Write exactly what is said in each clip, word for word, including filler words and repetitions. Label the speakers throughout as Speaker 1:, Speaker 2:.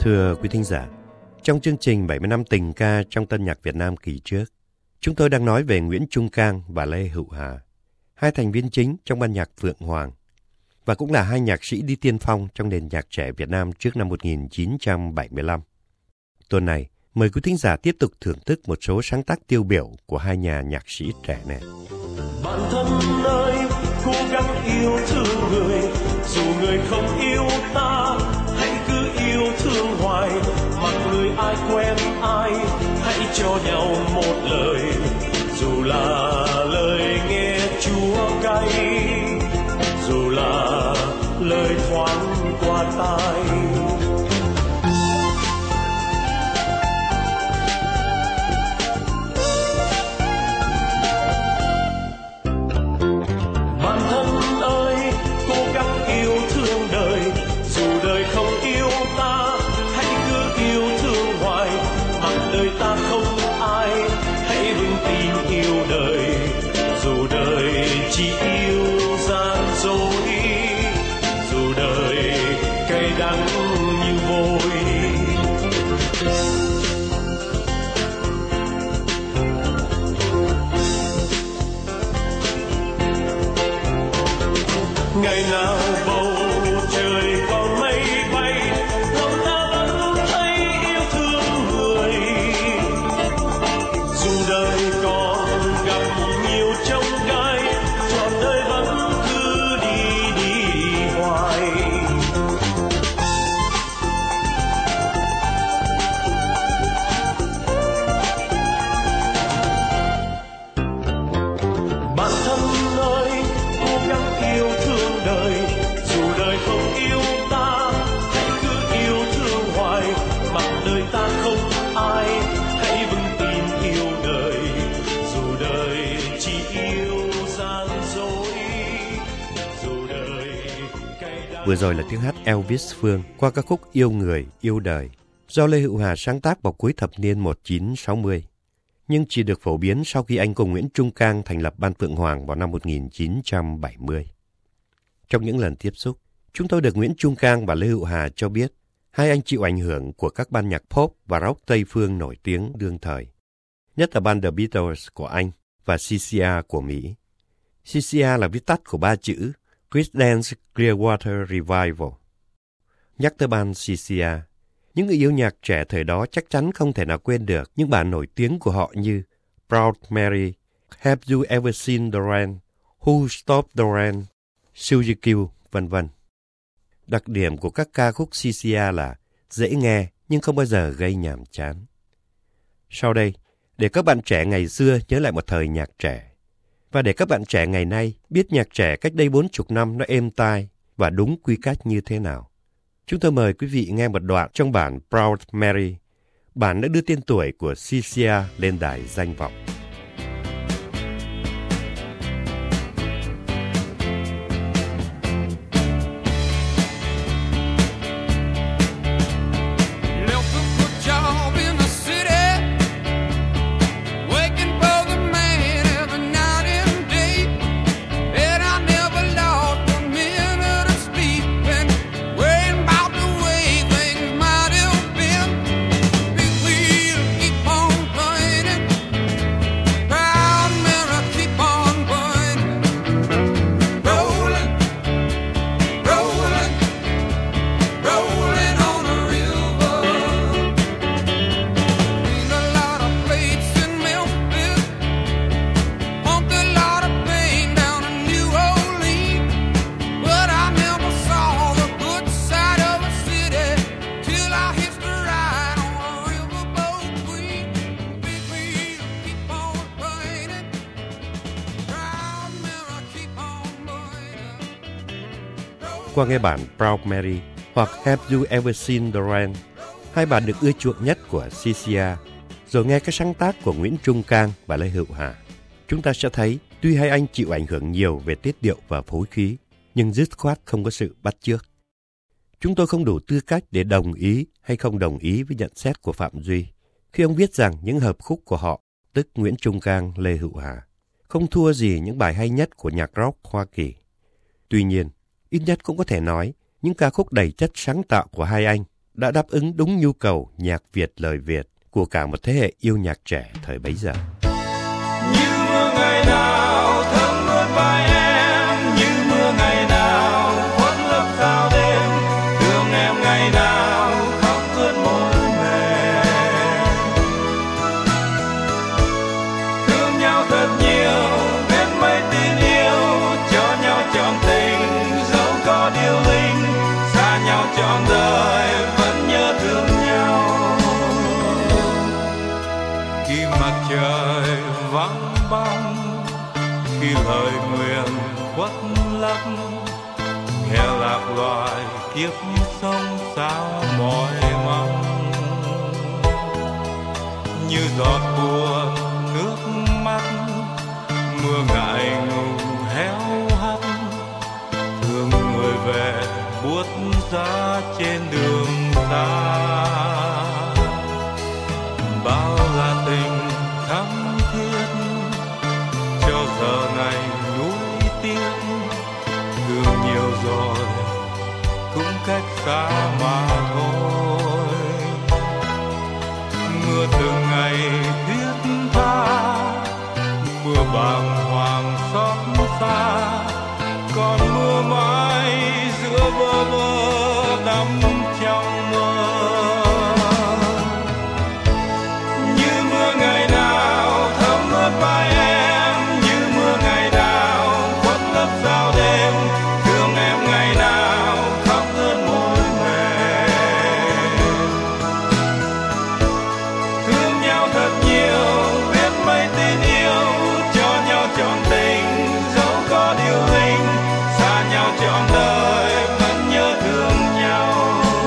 Speaker 1: Thưa quý thính giả, trong chương trình bảy mươi năm tình ca trong tân nhạc Việt Nam kỳ trước, chúng tôi đang nói về Nguyễn Trung Cang và Lê Hữu Hà, hai thành viên chính trong ban nhạc Phượng Hoàng, và cũng là hai nhạc sĩ đi tiên phong trong nền nhạc trẻ Việt Nam trước năm một nghìn chín trăm bảy mươi lăm. Tuần này, mời quý thính giả tiếp tục thưởng thức một số sáng tác tiêu biểu của hai nhà nhạc sĩ trẻ này.
Speaker 2: Bạn thân ơi, cố gắng yêu thương người, dù người không yêu ta, hãy cứ yêu thương hoài. Mặc người ai quen ai, hãy cho nhau một lời, dù là lời nghe chua cay, dù là lời thoáng qua tai. Ngày nào bầu trời còn mây bay, lòng ta vẫn thấy yêu thương người. Dù đời còn gặp nhiều chông gai, trọn đời vẫn cứ đi đi hoài. Bạn thân ơi, cố gắng yêu thương đời, dù đời không yêu ta, hãy cứ yêu thương hoài. Mặc đời ta không ai, hãy vững tin yêu đời, dù đời chỉ yêu gian dối, dù đời cay đắng.
Speaker 1: Vừa rồi là tiếng hát Elvis Phương qua ca khúc Yêu Người, Yêu Đời, do Lê Hữu Hà sáng tác vào cuối thập niên một nghìn chín trăm sáu mươi, nhưng chỉ được phổ biến sau khi anh cùng Nguyễn Trung Cang thành lập Ban Phượng Hoàng vào năm một nghìn chín trăm bảy mươi. Trong những lần tiếp xúc, chúng tôi được Nguyễn Trung Cang và Lê Hữu Hà cho biết hai anh chịu ảnh hưởng của các ban nhạc pop và rock Tây phương nổi tiếng đương thời, nhất là ban The Beatles của Anh và xê xê a của Mỹ. xê xê a là viết tắt của ba chữ Creedence Clearwater Revival. Nhắc tới ban xê xê a, những người yêu nhạc trẻ thời đó chắc chắn không thể nào quên được những bản nổi tiếng của họ như Proud Mary, Have You Ever Seen the Rain, Who Stopped the Rain, Suzy Q, vân vân. Đặc điểm của các ca khúc xê xê a là dễ nghe nhưng không bao giờ gây nhàm chán. Sau đây, để các bạn trẻ ngày xưa nhớ lại một thời nhạc trẻ, và để các bạn trẻ ngày nay biết nhạc trẻ cách đây bốn chục năm nó êm tai và đúng quy cách như thế nào, chúng tôi mời quý vị nghe một đoạn trong bản Proud Mary, bản đã đưa tên tuổi của xê xê a lên đài danh vọng. Qua nghe bản Proud Mary hoặc Have You Ever Seen the Rain, hai bản được ưa chuộng nhất của xê xê a, rồi nghe các sáng tác của Nguyễn Trung Cang và Lê Hữu Hà, chúng ta sẽ thấy tuy hai anh chịu ảnh hưởng nhiều về tiết điệu và phối khí, nhưng dứt khoát không có sự bắt chước. Chúng tôi không đủ tư cách để đồng ý hay không đồng ý với nhận xét của Phạm Duy khi ông viết rằng những hợp khúc của họ, tức Nguyễn Trung Cang, Lê Hữu Hà, không thua gì những bài hay nhất của nhạc rock Hoa Kỳ. Tuy nhiên, ít nhất cũng có thể nói những ca khúc đầy chất sáng tạo của hai anh đã đáp ứng đúng nhu cầu nhạc Việt lời Việt của cả một thế hệ yêu nhạc trẻ thời bấy giờ.
Speaker 3: Như mưa ngày nào thấm ướt vai em, như mưa ngày nào khuất lấp sao đêm, thương em ngày nào khóc ướt môi mềm. Thương nhau thật nhiều, biết mấy tin yêu, cho nhau trọn tình, dẫu có điều linh, xa nhau trọn đời vẫn nhớ thương nhau. Khi mặt trời vắng bóng, khi lời nguyện khuất lấp, nghe lạc loài kiếp sống sao mỏi mong. Như giọt buồn nước mắt, mưa ngại ngùng héo hắt, thương người về buốt giá trên đường xa. Bao là tình thắm thiết, cho giờ này nuối tiếc, thương nhiều rồi cũng cách xa mà thôi. Mưa từng ngày thiết tha, mưa bàng hoàng xót xa, còn mưa mãi giữa bơ vơ đắm trong mơ. Như mưa ngày nào thấm ướt vai em, như mưa ngày nào khuất lấp sao đêm, thương em ngày nào khóc ướt môi mềm. Thương nhau thật nhiều, biết mấy tin yêu, cho nhau trọn tình, dẫu có điều linh, xa nhau trọn đời vẫn nhớ thương nhau.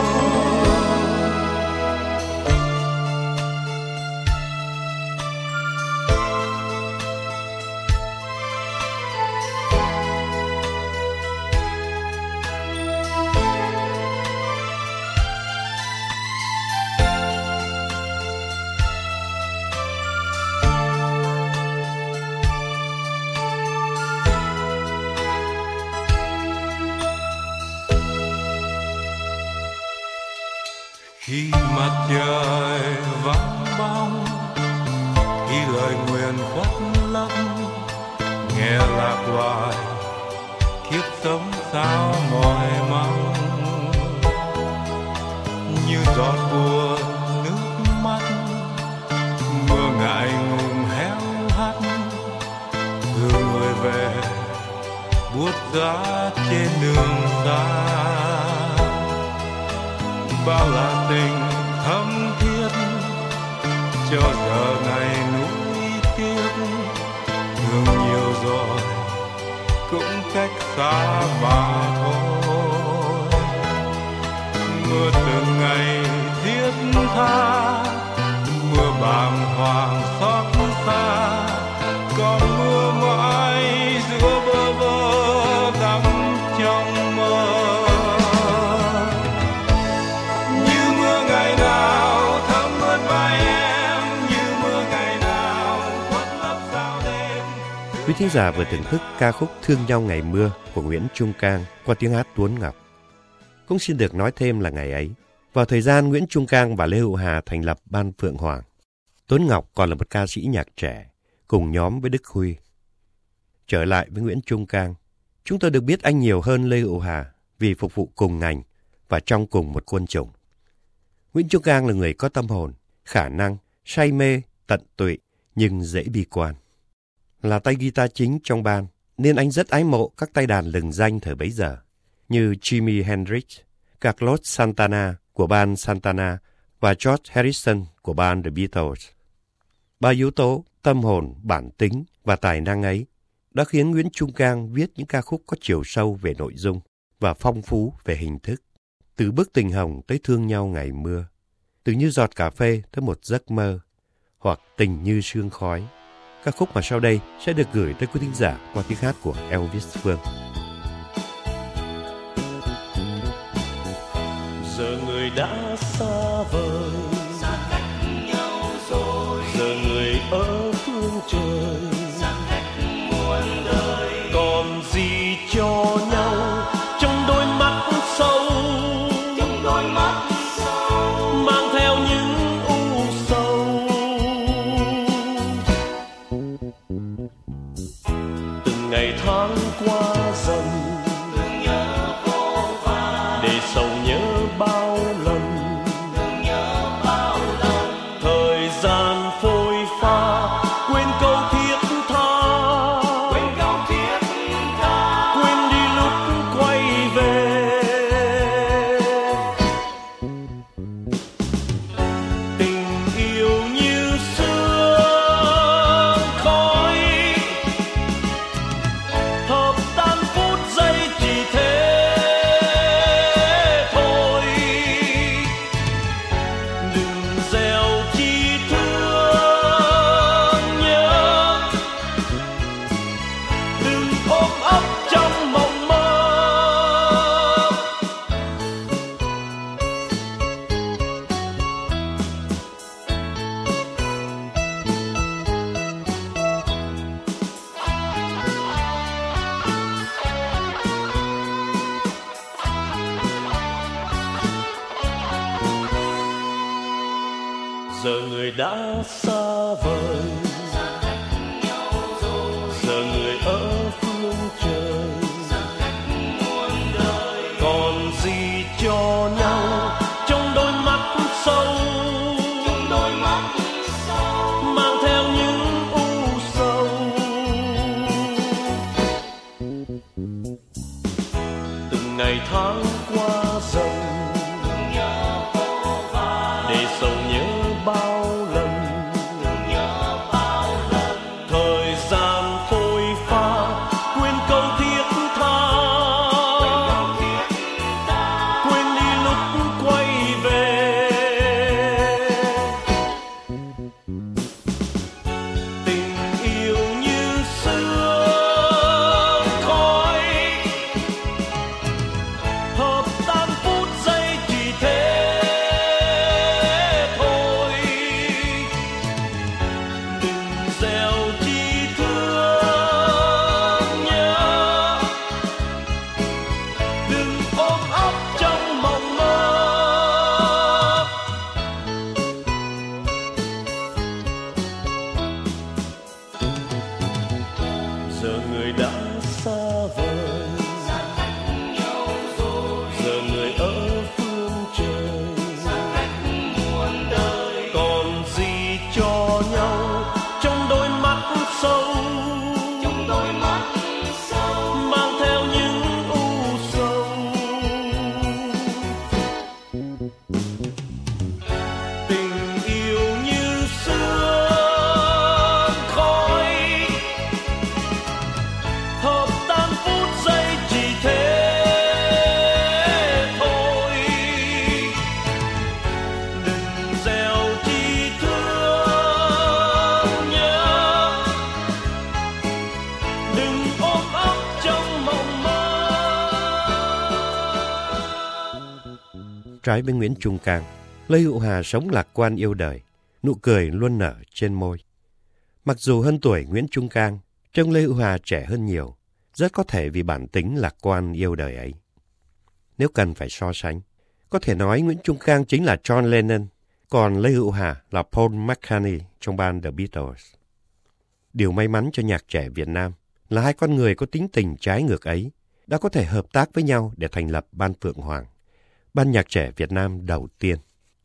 Speaker 3: Khi mặt trời vắng bóng, khi lời nguyện khuất lấp, nghe lạc loài kiếp sống sao mỏi mong. Như giọt buồn nước mắt, mưa ngại ngùng héo hắt, thương người về buốt giá trên đường xa. Bao là tình thắm thiết, cho giờ này nuối tiếc, thương nhiều rồi cũng cách xa mà thôi. Mưa từng ngày thiết tha, mưa bàng hoàng xót xa, còn mưa mãi giữa bơ vơ đắm trong mơ.
Speaker 1: Quý thính giả vừa thưởng thức ca khúc Thương nhau ngày mưa của Nguyễn Trung Cang qua tiếng hát Tuấn Ngọc. Cũng xin được nói thêm là ngày ấy, vào thời gian Nguyễn Trung Cang và Lê Hữu Hà thành lập Ban Phượng Hoàng, Tuấn Ngọc còn là một ca sĩ nhạc trẻ, cùng nhóm với Đức Huy. Trở lại với Nguyễn Trung Cang, chúng tôi được biết anh nhiều hơn Lê Hữu Hà vì phục vụ cùng ngành và trong cùng một quân chủng. Nguyễn Trung Cang là người có tâm hồn, khả năng, say mê, tận tụy nhưng dễ bi quan. Là tay guitar chính trong ban, nên anh rất ái mộ các tay đàn lừng danh thời bấy giờ, như Jimi Hendrix, Carlos Santana của ban Santana và George Harrison của ban The Beatles. Ba yếu tố, tâm hồn, bản tính và tài năng ấy đã khiến Nguyễn Trung Cang viết những ca khúc có chiều sâu về nội dung và phong phú về hình thức. Từ Bức Tình Hồng tới Thương Nhau Ngày Mưa, từ Như Giọt Cà Phê tới Một Giấc Mơ, hoặc Tình Như Sương Khói. Ca khúc mà sau đây sẽ được gửi tới quý thính giả qua tiếng hát của Elvis Phương.
Speaker 2: Giờ người đã xa vời, xa cách nhau rồi. Giờ người ở phương trời, xa cách muôn đời. Còn gì cho nhau trong đôi mắt sâu, trong đôi mắt sâu. giờ người đã xa vời, giờ người ở phương trời, còn gì cho nhau trong đôi mắt sâu, mang theo những u sầu. Từng ngày tháng qua dần, để sầu nhớ bao lần, thời gian phôi pha quên câu thiết tha, quên đi lúc quay về. Tình yêu như sương khói, hợp tan phút giây chỉ thế thôi. Đừng gieo chi thương nhớ, đừng ôm ấp trong mộng mơ. Giờ người đã xa vời, giờ người ở phương trời, còn gì cho nhau trong đôi mắt sâu, mang theo những u sầu. Tình yêu như sương khói, hợp tan phút giây chỉ thế thôi. Đừng gieo chi thương nhớ, đừng ôm ấp trong mộng mơ.
Speaker 1: Trái với Nguyễn Trung Cang, Lê Hữu Hà sống lạc quan yêu đời, nụ cười luôn nở trên môi. Mặc dù hơn tuổi Nguyễn Trung Cang, trông Lê Hữu Hà trẻ hơn nhiều, rất có thể vì bản tính lạc quan yêu đời ấy. Nếu cần phải so sánh, có thể nói Nguyễn Trung Cang chính là John Lennon, còn Lê Hữu Hà là Paul McCartney trong ban The Beatles. Điều may mắn cho nhạc trẻ Việt Nam là hai con người có tính tình trái ngược ấy đã có thể hợp tác với nhau để thành lập Ban Phượng Hoàng, ban nhạc trẻ Việt Nam đầu tiên.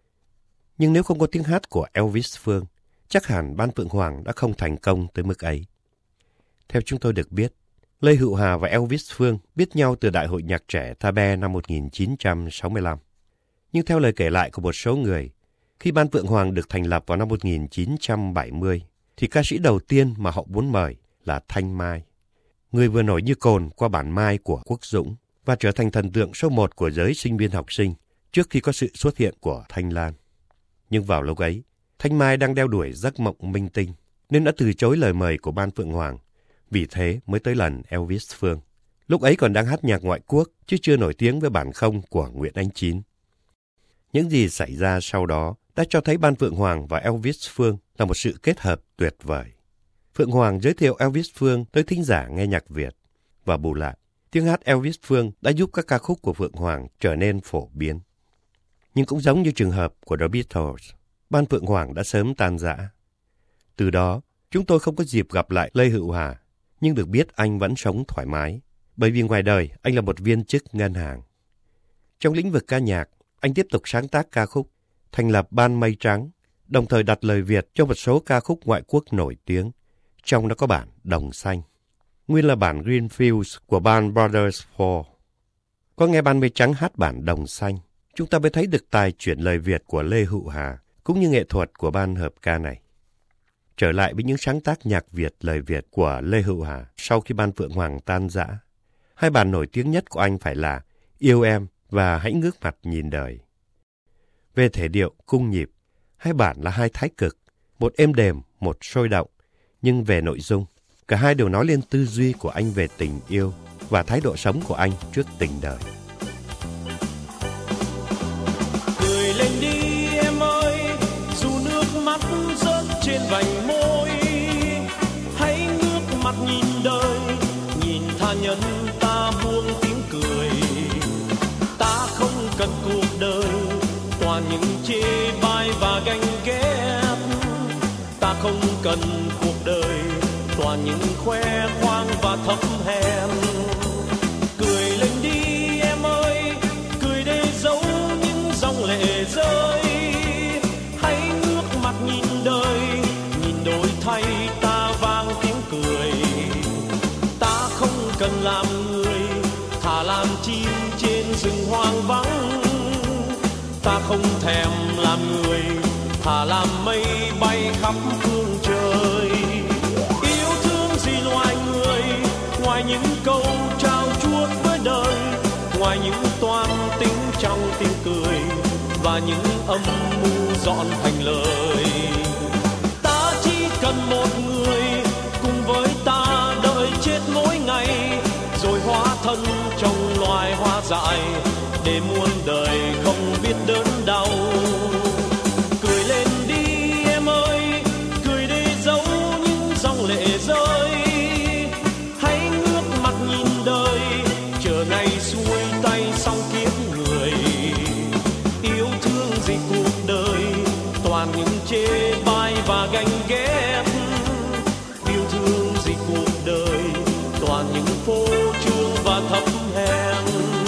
Speaker 1: Nhưng nếu không có tiếng hát của Elvis Phương, chắc hẳn Ban Phượng Hoàng đã không thành công tới mức ấy. Theo chúng tôi được biết, Lê Hữu Hà và Elvis Phương biết nhau từ Đại hội Nhạc trẻ Tha Be năm một nghìn chín trăm sáu mươi lăm. Nhưng theo lời kể lại của một số người, khi Ban Phượng Hoàng được thành lập vào năm một nghìn chín trăm bảy mươi, thì ca sĩ đầu tiên mà họ muốn mời là Thanh Mai, người vừa nổi như cồn qua bản Mai của Quốc Dũng và trở thành thần tượng số một của giới sinh viên học sinh trước khi có sự xuất hiện của Thanh Lan. Nhưng vào lúc ấy, Thanh Mai đang đeo đuổi giấc mộng minh tinh, nên đã từ chối lời mời của Ban Phượng Hoàng. Vì thế mới tới lần Elvis Phương. Lúc ấy còn đang hát nhạc ngoại quốc, chứ chưa nổi tiếng với bản không của Nguyễn Ánh Chín. Những gì xảy ra sau đó đã cho thấy Ban Phượng Hoàng và Elvis Phương là một sự kết hợp tuyệt vời. Phượng Hoàng giới thiệu Elvis Phương tới thính giả nghe nhạc Việt. Và bù lại, tiếng hát Elvis Phương đã giúp các ca khúc của Phượng Hoàng trở nên phổ biến. Nhưng cũng giống như trường hợp của The Beatles, Ban Phượng Hoàng đã sớm tan rã. Từ đó, chúng tôi không có dịp gặp lại Lê Hữu Hà, nhưng được biết anh vẫn sống thoải mái, bởi vì ngoài đời anh là một viên chức ngân hàng. Trong lĩnh vực ca nhạc, anh tiếp tục sáng tác ca khúc, thành lập Ban Mây Trắng, đồng thời đặt lời Việt cho một số ca khúc ngoại quốc nổi tiếng, trong đó có bản Đồng Xanh, nguyên là bản Greenfields của ban Brothers Four. Có nghe Ban Mây Trắng hát bản Đồng Xanh, chúng ta mới thấy được tài chuyển lời Việt của Lê Hữu Hà, cũng như nghệ thuật của ban hợp ca này. Trở lại với những sáng tác nhạc Việt lời Việt của Lê Hữu Hà sau khi Ban Phượng Hoàng tan rã. Hai bản nổi tiếng nhất của anh phải là Yêu Em và Hãy Ngước Mặt Nhìn Đời. Về thể điệu, cung nhịp, hai bản là hai thái cực, một êm đềm, một sôi động. Nhưng về nội dung, cả hai đều nói lên tư duy của anh về tình yêu và thái độ sống của anh trước tình đời.
Speaker 2: Cười lên đi em ơi, dù nước mắt rớt trên vành môi, hãy ngước mặt nhìn đời, nhìn tha nhân ta buông tiếng cười. Ta không cần cuộc đời toàn những chê bai và ganh ghét, cần cuộc đời toàn những khoe khoang và thấp hèn. Cười lên đi em ơi, cười để giấu những dòng lệ rơi. Hãy ngước mặt nhìn đời, nhìn đổi thay ta vang tiếng cười. Ta không cần làm người, thà làm chim trên rừng hoang vắng. Ta không thèm làm người, thà làm mây bay khắp phương trời. Yêu thương gì loài người, ngoài những câu trao chuốt với đời, ngoài những toan tính trong tiếng cười và những âm mưu dọn thành lời. Ta chỉ cần một người cùng với ta đợi chết mỗi ngày, rồi hóa thân trong loài hoa dại để muôn đời không biết đớn đau. Cười lên đi em ơi, cười để giấu những dòng lệ rơi. Hãy ngước mặt nhìn đời, chờ ngày xuôi tay xong kiếp người. Yêu thương gì cuộc đời, toàn những chê bai và ganh ghét. Yêu thương gì cuộc đời, toàn những phô trương và thấp hèn.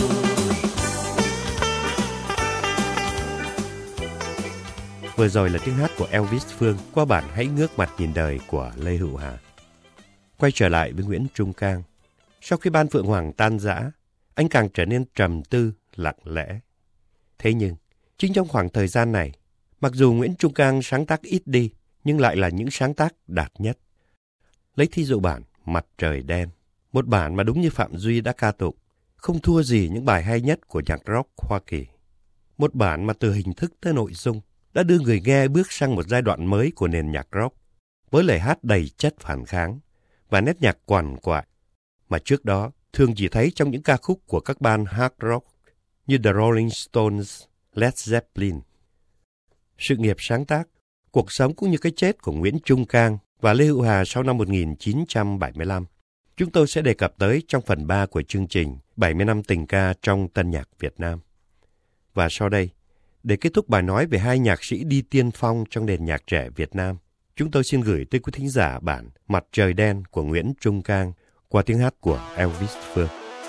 Speaker 1: Vừa rồi là tiếng hát của Elvis Phương qua bản Hãy ngước mặt nhìn đời của Lê Hữu Hà. Quay trở lại với Nguyễn Trung Cang. Sau khi Ban Phượng Hoàng tan rã, anh càng trở nên trầm tư, lặng lẽ. Thế nhưng, chính trong khoảng thời gian này, mặc dù Nguyễn Trung Cang sáng tác ít đi, nhưng lại là những sáng tác đạt nhất. Lấy thí dụ bản Mặt Trời Đen, một bản mà đúng như Phạm Duy đã ca tụng, không thua gì những bài hay nhất của nhạc rock Hoa Kỳ. Một bản mà từ hình thức tới nội dung đã đưa người nghe bước sang một giai đoạn mới của nền nhạc rock, với lời hát đầy chất phản kháng và nét nhạc quằn quại mà trước đó thường chỉ thấy trong những ca khúc của các ban hard rock như The Rolling Stones, Led Zeppelin. Sự nghiệp sáng tác, cuộc sống cũng như cái chết của Nguyễn Trung Cang và Lê Hữu Hà sau năm một nghìn chín trăm bảy mươi lăm, chúng tôi sẽ đề cập tới trong phần ba của chương trình bảy mươi năm tình ca trong tân nhạc Việt Nam. Và sau đây, để kết thúc bài nói về hai nhạc sĩ đi tiên phong trong nền nhạc trẻ Việt Nam, chúng tôi xin gửi tới quý thính giả bản Mặt Trời Đen của Nguyễn Trung Cang qua tiếng hát của Elvis Phương.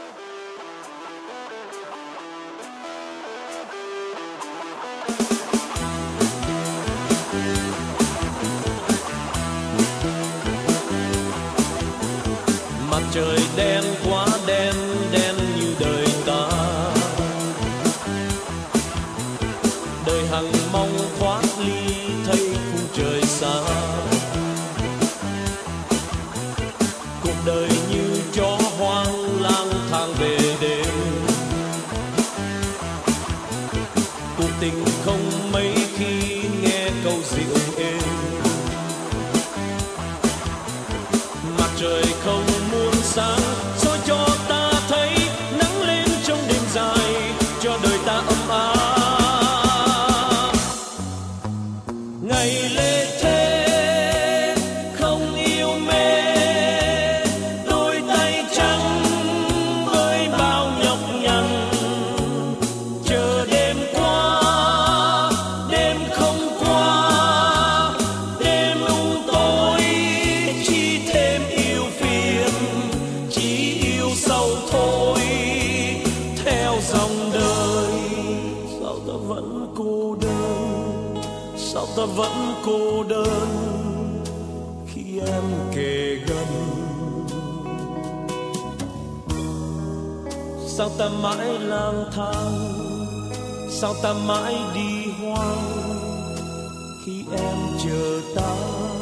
Speaker 2: Mặt trời đen quá đen, đen như đời ta. Đời hằng mong thoát ly thấy khung trời xa. Cuộc đời như chó hoang lang thang về đêm. Cuộc tình không mấy khi nghe câu dịu êm. Mặt trời không muốn sáng soi cho ta thấy nắng lên trong đêm dài, cho đời ta ấm áp. Ngày lê thế không yêu mê, đôi tay trắng với bao nhọc nhằn, chờ đêm qua, đêm không qua, đêm u tối, chỉ thêm yêu phiền, chỉ yêu sâu thôi, theo dòng đời. Sao ta vẫn cô đơn, sao ta vẫn cô đơn khi em kề gần. Sao ta mãi lang thang, sao ta mãi đi hoang khi em chờ ta.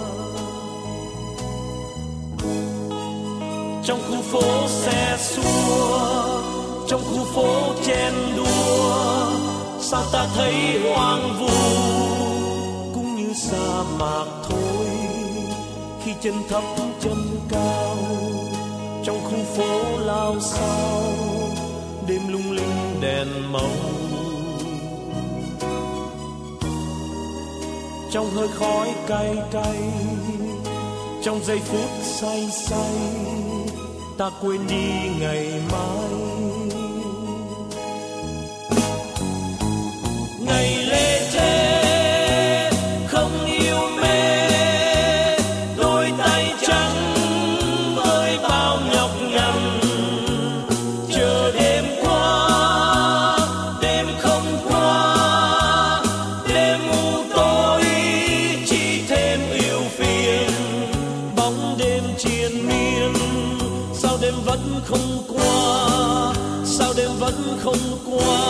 Speaker 2: Trong khu phố xe xua, trong khu phố chen đua, sao ta thấy hoang vu cũng như sa mạc thôi, khi chân thấp chân cao. Trong khu phố lao sao, đêm lung linh đèn màu. Trong hơi khói cay cay, trong giây phút say say, ta quên đi ngày mai. Ngày lê thế không yêu mê, không qua, sao đêm vẫn không qua.